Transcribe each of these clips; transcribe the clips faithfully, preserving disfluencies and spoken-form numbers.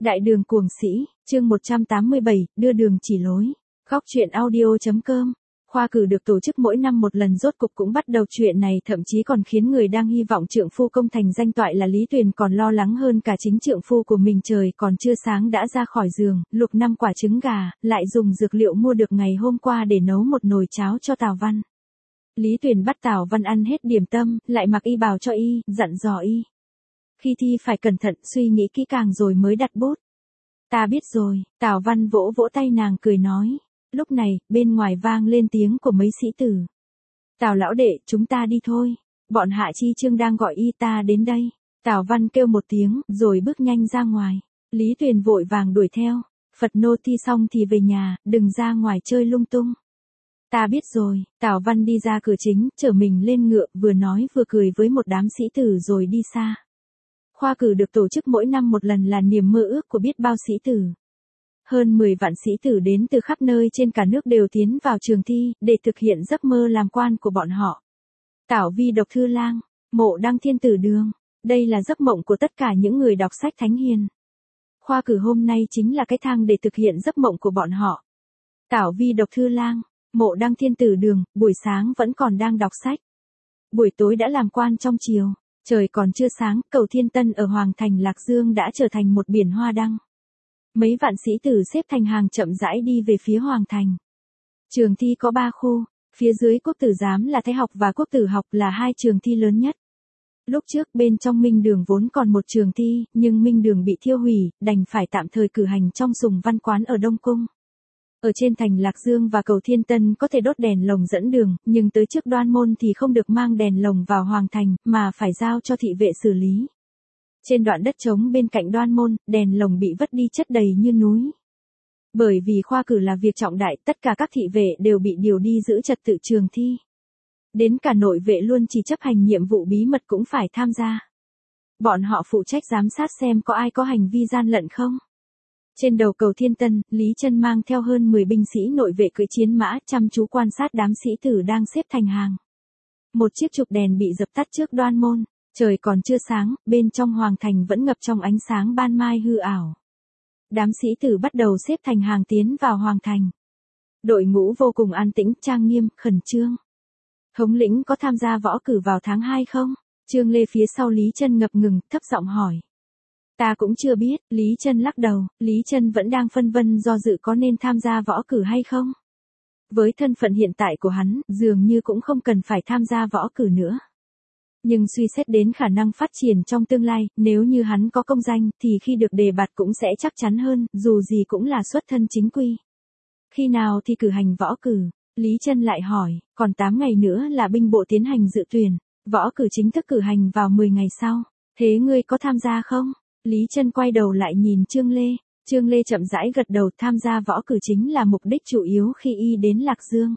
Đại đường cuồng sĩ, chương một trăm tám mươi bảy, đưa đường chỉ lối. Góc truyện audio.com. Khoa cử được tổ chức mỗi năm một lần, rốt cục cũng bắt đầu. Chuyện này thậm chí còn khiến người đang hy vọng trượng phu công thành danh toại là Lý Tuyền còn lo lắng hơn cả chính trượng phu của mình. Trời còn chưa sáng đã ra khỏi giường, luộc năm quả trứng gà, lại dùng dược liệu mua được ngày hôm qua để nấu một nồi cháo cho Tào Văn. Lý Tuyền bắt Tào Văn ăn hết điểm tâm, lại mặc y bào cho y, dặn dò y. Khi thi phải cẩn thận, suy nghĩ kỹ càng rồi mới đặt bút. Ta biết rồi, Tào Văn vỗ vỗ tay nàng cười nói. Lúc này, bên ngoài vang lên tiếng của mấy sĩ tử. Tào lão đệ, chúng ta đi thôi. Bọn Hạ Chi Trương đang gọi y ta đến đây. Tào Văn kêu một tiếng, rồi bước nhanh ra ngoài. Lý Tuyền vội vàng đuổi theo. Phật nô thi xong thì về nhà, đừng ra ngoài chơi lung tung. Ta biết rồi, Tào Văn đi ra cửa chính, chở mình lên ngựa, vừa nói vừa cười với một đám sĩ tử rồi đi xa. Khoa cử được tổ chức mỗi năm một lần là niềm mơ ước của biết bao sĩ tử. Hơn mười vạn sĩ tử đến từ khắp nơi trên cả nước đều tiến vào trường thi, để thực hiện giấc mơ làm quan của bọn họ. Tảo Vi Độc Thư Lang, Mộ Đăng Thiên Tử Đường, đây là giấc mộng của tất cả những người đọc sách thánh hiền. Khoa cử hôm nay chính là cái thang để thực hiện giấc mộng của bọn họ. Tảo Vi Độc Thư Lang, Mộ Đăng Thiên Tử Đường, buổi sáng vẫn còn đang đọc sách. Buổi tối đã làm quan trong triều. Trời còn chưa sáng, cầu Thiên Tân ở Hoàng Thành Lạc Dương đã trở thành một biển hoa đăng. Mấy vạn sĩ tử xếp thành hàng chậm rãi đi về phía Hoàng Thành. Trường thi có ba khu, phía dưới Quốc tử giám là Thái học và Quốc tử học là hai trường thi lớn nhất. Lúc trước bên trong Minh Đường vốn còn một trường thi, nhưng Minh Đường bị thiêu hủy, đành phải tạm thời cử hành trong Sùng Văn Quán ở Đông Cung. Ở trên thành Lạc Dương và cầu Thiên Tân có thể đốt đèn lồng dẫn đường, nhưng tới trước Đoan Môn thì không được mang đèn lồng vào Hoàng Thành, mà phải giao cho thị vệ xử lý. Trên đoạn đất trống bên cạnh Đoan Môn, đèn lồng bị vất đi chất đầy như núi. Bởi vì khoa cử là việc trọng đại, tất cả các thị vệ đều bị điều đi giữ trật tự trường thi. Đến cả nội vệ luôn chỉ chấp hành nhiệm vụ bí mật cũng phải tham gia. Bọn họ phụ trách giám sát xem có ai có hành vi gian lận không. Trên đầu cầu Thiên Tân, Lý Chân mang theo hơn mười binh sĩ nội vệ cưỡi chiến mã, chăm chú quan sát đám sĩ tử đang xếp thành hàng. Một chiếc trục đèn bị dập tắt trước Đoan Môn, trời còn chưa sáng, bên trong Hoàng Thành vẫn ngập trong ánh sáng ban mai hư ảo. Đám sĩ tử bắt đầu xếp thành hàng tiến vào Hoàng Thành. Đội ngũ vô cùng an tĩnh, trang nghiêm, khẩn trương. Thống lĩnh có tham gia võ cử vào tháng hai không? Trương Lê phía sau Lý Chân ngập ngừng, thấp giọng hỏi. Ta cũng chưa biết, Lý Chân lắc đầu, Lý Chân vẫn đang phân vân do dự có nên tham gia võ cử hay không. Với thân phận hiện tại của hắn, dường như cũng không cần phải tham gia võ cử nữa. Nhưng suy xét đến khả năng phát triển trong tương lai, nếu như hắn có công danh, thì khi được đề bạt cũng sẽ chắc chắn hơn, dù gì cũng là xuất thân chính quy. Khi nào thì cử hành võ cử? Lý Chân lại hỏi, còn tám ngày nữa là binh bộ tiến hành dự tuyển, võ cử chính thức cử hành vào mười ngày sau. Thế ngươi có tham gia không? Lý Chân quay đầu lại nhìn Trương Lê, Trương Lê chậm rãi gật đầu, tham gia võ cử chính là mục đích chủ yếu khi y đến Lạc Dương.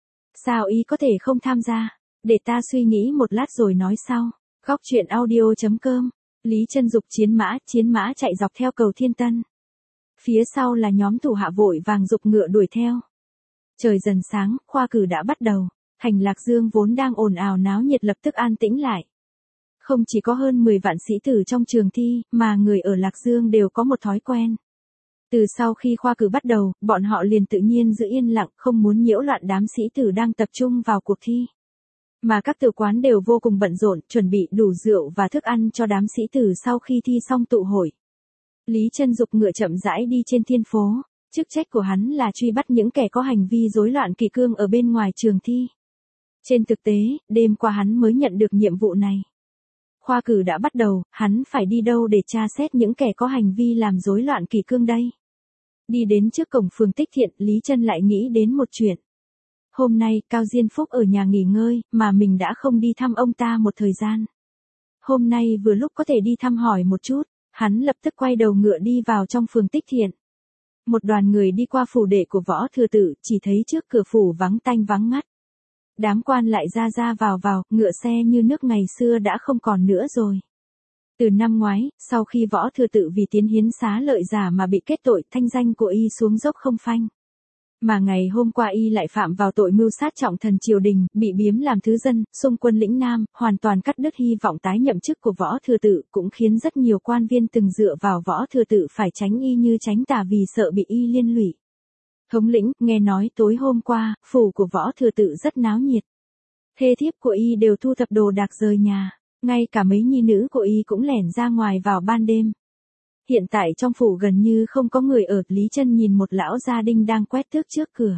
Sao y có thể không tham gia? Để ta suy nghĩ một lát rồi nói sau. Góc truyện audio.com. Lý Chân dục chiến mã, chiến mã chạy dọc theo cầu Thiên Tân. Phía sau là nhóm thủ hạ vội vàng dục ngựa đuổi theo. Trời dần sáng, khoa cử đã bắt đầu, thành Lạc Dương vốn đang ồn ào náo nhiệt lập tức an tĩnh lại. Không chỉ có hơn mười vạn sĩ tử trong trường thi, mà người ở Lạc Dương đều có một thói quen. Từ sau khi khoa cử bắt đầu, bọn họ liền tự nhiên giữ yên lặng, không muốn nhiễu loạn đám sĩ tử đang tập trung vào cuộc thi. Mà các tử quán đều vô cùng bận rộn, chuẩn bị đủ rượu và thức ăn cho đám sĩ tử sau khi thi xong tụ hội. Lý Chân dục ngựa chậm rãi đi trên thiên phố, chức trách của hắn là truy bắt những kẻ có hành vi rối loạn kỷ cương ở bên ngoài trường thi. Trên thực tế, đêm qua hắn mới nhận được nhiệm vụ này. Khoa cử đã bắt đầu, hắn phải đi đâu để tra xét những kẻ có hành vi làm rối loạn kỷ cương đây? Đi đến trước cổng phường Tích Thiện, Lý Chân lại nghĩ đến một chuyện. Hôm nay, Cao Diên Phúc ở nhà nghỉ ngơi, mà mình đã không đi thăm ông ta một thời gian. Hôm nay vừa lúc có thể đi thăm hỏi một chút, hắn lập tức quay đầu ngựa đi vào trong phường Tích Thiện. Một đoàn người đi qua phủ đệ của Võ Thừa Tự, chỉ thấy trước cửa phủ vắng tanh vắng ngắt. Đám quan lại ra ra vào vào, ngựa xe như nước ngày xưa đã không còn nữa rồi. Từ năm ngoái, sau khi Võ Thừa Tự vì tiến hiến xá lợi giả mà bị kết tội, thanh danh của y xuống dốc không phanh. Mà ngày hôm qua y lại phạm vào tội mưu sát trọng thần triều đình, bị biếm làm thứ dân, xung quân lĩnh Nam, hoàn toàn cắt đứt hy vọng tái nhậm chức của Võ Thừa Tự, cũng khiến rất nhiều quan viên từng dựa vào Võ Thừa Tự phải tránh y như tránh tà vì sợ bị y liên lụy. Thống lĩnh, nghe nói tối hôm qua, phủ của Võ Thừa Tự rất náo nhiệt. Thê thiếp của y đều thu thập đồ đạc rời nhà, ngay cả mấy nhi nữ của y cũng lẻn ra ngoài vào ban đêm. Hiện tại trong phủ gần như không có người ở, Lý Chân nhìn một lão gia đinh đang quét tước trước cửa.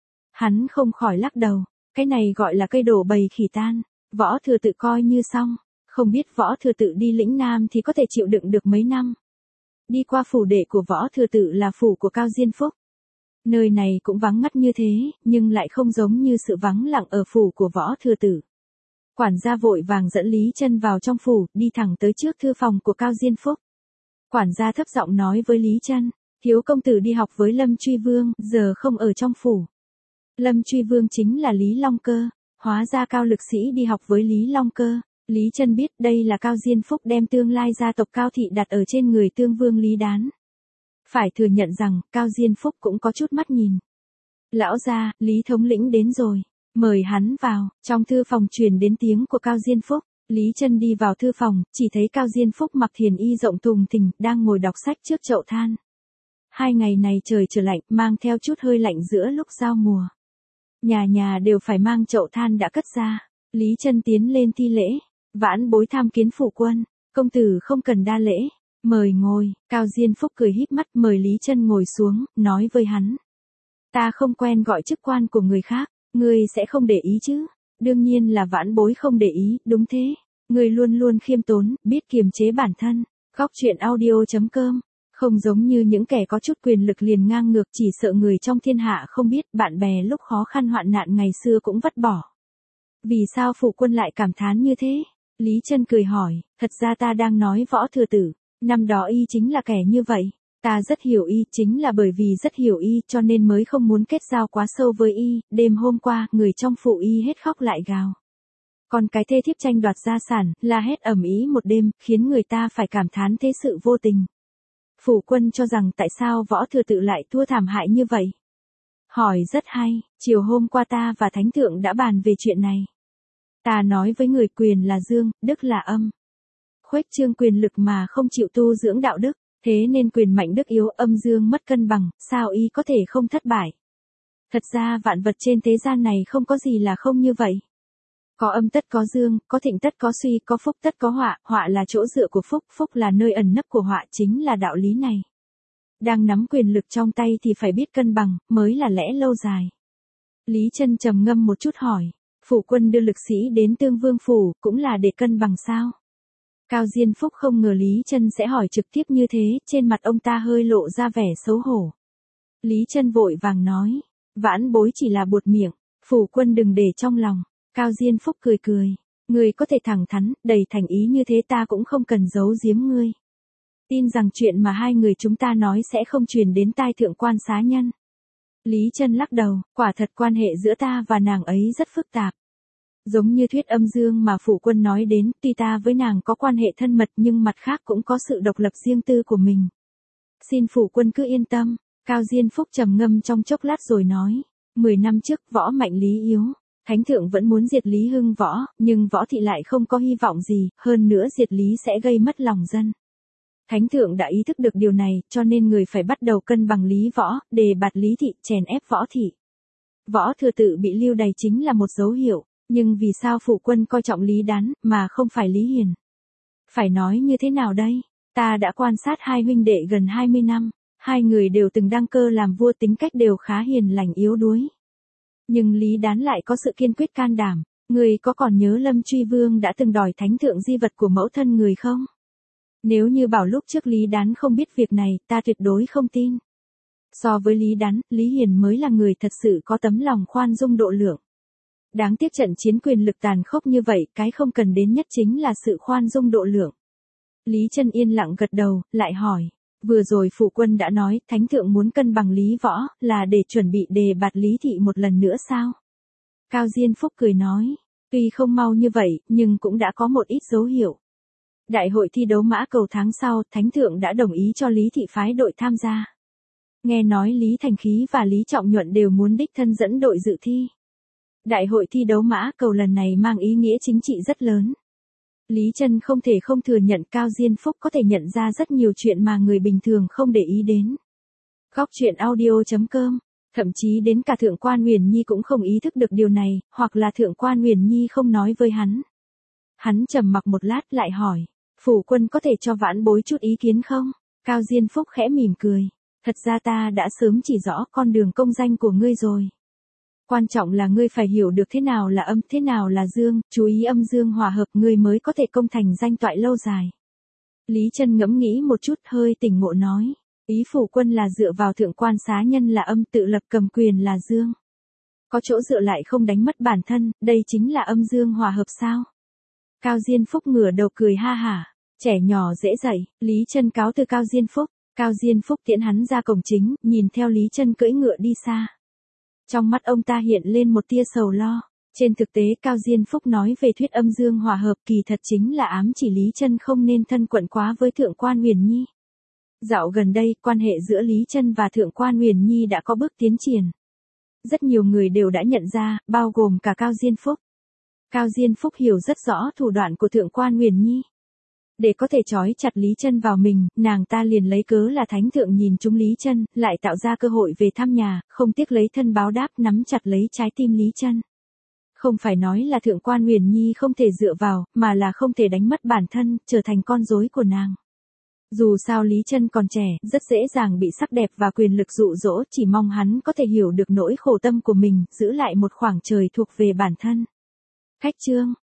Hắn không khỏi lắc đầu, cái này gọi là cây đổ bầy khỉ tan, Võ Thừa Tự coi như xong, không biết Võ Thừa Tự đi lĩnh Nam thì có thể chịu đựng được mấy năm. Đi qua phủ đệ của Võ Thừa Tự là phủ của Cao Diên Phúc. Nơi này cũng vắng ngắt như thế, nhưng lại không giống như sự vắng lặng ở phủ của Võ Thừa Tự. Quản gia vội vàng dẫn Lý Chân vào trong phủ, đi thẳng tới trước thư phòng của Cao Diên Phúc. Quản gia thấp giọng nói với Lý Chân, thiếu công tử đi học với Lâm Truy Vương, giờ không ở trong phủ. Lâm Truy Vương chính là Lý Long Cơ, hóa ra Cao lực sĩ đi học với Lý Long Cơ. Lý Chân biết đây là Cao Diên Phúc đem tương lai gia tộc Cao thị đặt ở trên người tương vương Lý Đán. Phải thừa nhận rằng, Cao Diên Phúc cũng có chút mắt nhìn. Lão gia, Lý thống lĩnh đến rồi, mời hắn vào. Trong thư phòng truyền đến tiếng của Cao Diên Phúc. Lý Chân đi vào thư phòng, chỉ thấy Cao Diên Phúc mặc thiền y rộng thùng thình, đang ngồi đọc sách trước chậu than. Hai ngày này trời trở lạnh, mang theo chút hơi lạnh giữa lúc giao mùa. Nhà nhà đều phải mang chậu than đã cất ra. Lý Chân tiến lên thi lễ. Vãn bối tham kiến phủ quân, công tử không cần đa lễ, mời ngồi. Cao Diên Phúc cười híp mắt mời Lý Chân ngồi xuống, nói với hắn. Ta không quen gọi chức quan của người khác, ngươi sẽ không để ý chứ? Đương nhiên là vãn bối không để ý, đúng thế. Ngươi luôn luôn khiêm tốn, biết kiềm chế bản thân. Góc truyện audio chấm com. Không giống như những kẻ có chút quyền lực liền ngang ngược chỉ sợ người trong thiên hạ không biết bạn bè lúc khó khăn hoạn nạn ngày xưa cũng vứt bỏ. Vì sao phủ quân lại cảm thán như thế? Lý Chân cười hỏi, thật ra ta đang nói Võ Thừa Tử. Năm đó y chính là kẻ như vậy. Ta rất hiểu y, chính là bởi vì rất hiểu y cho nên mới không muốn kết giao quá sâu với y. Đêm hôm qua, người trong phủ y hết khóc lại gào. Còn cái thê thiếp tranh đoạt gia sản, la hét ầm ĩ một đêm, khiến người ta phải cảm thán thế sự vô tình. Phủ quân cho rằng tại sao Võ Thừa Tự lại thua thảm hại như vậy? Hỏi rất hay, chiều hôm qua ta và Thánh Thượng đã bàn về chuyện này. Ta nói với người quyền là dương, đức là âm. Khuếch trương quyền lực mà không chịu tu dưỡng đạo đức, thế nên quyền mạnh đức yếu âm dương mất cân bằng, sao y có thể không thất bại? Thật ra vạn vật trên thế gian này không có gì là không như vậy. Có âm tất có dương, có thịnh tất có suy, có phúc tất có họa, họa là chỗ dựa của phúc, phúc là nơi ẩn nấp của họa, chính là đạo lý này. Đang nắm quyền lực trong tay thì phải biết cân bằng, mới là lẽ lâu dài. Lý Chân trầm ngâm một chút hỏi, phủ quân đưa lực sĩ đến Tương Vương phủ, cũng là để cân bằng sao? Cao Diên Phúc không ngờ Lý Chân sẽ hỏi trực tiếp như thế, trên mặt ông ta hơi lộ ra vẻ xấu hổ. Lý Chân vội vàng nói, vãn bối chỉ là buột miệng, phủ quân đừng để trong lòng. Cao Diên Phúc cười cười, người có thể thẳng thắn, đầy thành ý như thế ta cũng không cần giấu giếm ngươi. Tin rằng chuyện mà hai người chúng ta nói sẽ không truyền đến tai thượng quan xá nhân. Lý Chân lắc đầu, quả thật quan hệ giữa ta và nàng ấy rất phức tạp. Giống như thuyết âm dương mà phủ quân nói đến, tuy ta với nàng có quan hệ thân mật nhưng mặt khác cũng có sự độc lập riêng tư của mình. Xin phủ quân cứ yên tâm. Cao Diên Phúc trầm ngâm trong chốc lát rồi nói, mười năm trước võ mạnh lý yếu. Thánh thượng vẫn muốn diệt Lý Hưng Võ, nhưng Võ thị lại không có hy vọng gì, hơn nữa diệt Lý sẽ gây mất lòng dân. Thánh thượng đã ý thức được điều này, cho nên người phải bắt đầu cân bằng Lý Võ, đề bạt Lý thị, chèn ép Võ thị. Võ Thừa Tự bị lưu đày chính là một dấu hiệu, nhưng vì sao phụ quân coi trọng Lý Đán, mà không phải Lý Hiền? Phải nói như thế nào đây? Ta đã quan sát hai huynh đệ gần hai mươi năm, hai người đều từng đăng cơ làm vua tính cách đều khá hiền lành yếu đuối. Nhưng Lý Đán lại có sự kiên quyết can đảm, người có còn nhớ Lâm Truy Vương đã từng đòi thánh thượng di vật của mẫu thân người không? Nếu như bảo lúc trước Lý Đán không biết việc này, ta tuyệt đối không tin. So với Lý Đán, Lý Hiền mới là người thật sự có tấm lòng khoan dung độ lượng. Đáng tiếc trận chiến quyền lực tàn khốc như vậy, cái không cần đến nhất chính là sự khoan dung độ lượng. Lý Chân yên lặng gật đầu, lại hỏi. Vừa rồi phụ quân đã nói, thánh thượng muốn cân bằng Lý Võ, là để chuẩn bị đề bạt Lý thị một lần nữa sao? Cao Diên Phúc cười nói, tuy không mau như vậy, nhưng cũng đã có một ít dấu hiệu. Đại hội thi đấu mã cầu tháng sau, thánh thượng đã đồng ý cho Lý thị phái đội tham gia. Nghe nói Lý Thành Khí và Lý Trọng Nhuận đều muốn đích thân dẫn đội dự thi. Đại hội thi đấu mã cầu lần này mang ý nghĩa chính trị rất lớn. Lý Trân không thể không thừa nhận Cao Diên Phúc có thể nhận ra rất nhiều chuyện mà người bình thường không để ý đến. Góc truyện audio chấm com, thậm chí đến cả Thượng quan Huyền Nhi cũng không ý thức được điều này, hoặc là Thượng quan Huyền Nhi không nói với hắn. Hắn trầm mặc một lát lại hỏi, phủ quân có thể cho vãn bối chút ý kiến không? Cao Diên Phúc khẽ mỉm cười, thật ra ta đã sớm chỉ rõ con đường công danh của ngươi rồi. Quan trọng là ngươi phải hiểu được thế nào là âm, thế nào là dương, chú ý âm dương hòa hợp ngươi mới có thể công thành danh toại lâu dài. Lý Trân ngẫm nghĩ một chút hơi tỉnh ngộ nói, ý phủ quân là dựa vào thượng quan xá nhân là âm, tự lập cầm quyền là dương. Có chỗ dựa lại không đánh mất bản thân, đây chính là âm dương hòa hợp sao? Cao Diên Phúc ngửa đầu cười ha hả, trẻ nhỏ dễ dạy. Lý Trân cáo từ Cao Diên Phúc, Cao Diên Phúc tiễn hắn ra cổng chính, nhìn theo Lý Trân cưỡi ngựa đi xa. Trong mắt ông ta hiện lên một tia sầu lo. Trên thực tế Cao Diên Phúc nói về thuyết âm dương hòa hợp kỳ thật chính là ám chỉ Lý Trân không nên thân cận quá với Thượng quan Huyền Nhi. Dạo gần đây, quan hệ giữa Lý Trân và Thượng quan Huyền Nhi đã có bước tiến triển. Rất nhiều người đều đã nhận ra, bao gồm cả Cao Diên Phúc. Cao Diên Phúc hiểu rất rõ thủ đoạn của Thượng quan Huyền Nhi. Để có thể trói chặt Lý Trân vào mình, nàng ta liền lấy cớ là thánh thượng nhìn trúng Lý Trân, lại tạo ra cơ hội về thăm nhà, không tiếc lấy thân báo đáp nắm chặt lấy trái tim Lý Trân. Không phải nói là Thượng quan Huyền Nhi không thể dựa vào, mà là không thể đánh mất bản thân, trở thành con rối của nàng. Dù sao Lý Trân còn trẻ, rất dễ dàng bị sắc đẹp và quyền lực dụ dỗ, chỉ mong hắn có thể hiểu được nỗi khổ tâm của mình, giữ lại một khoảng trời thuộc về bản thân. Khách chương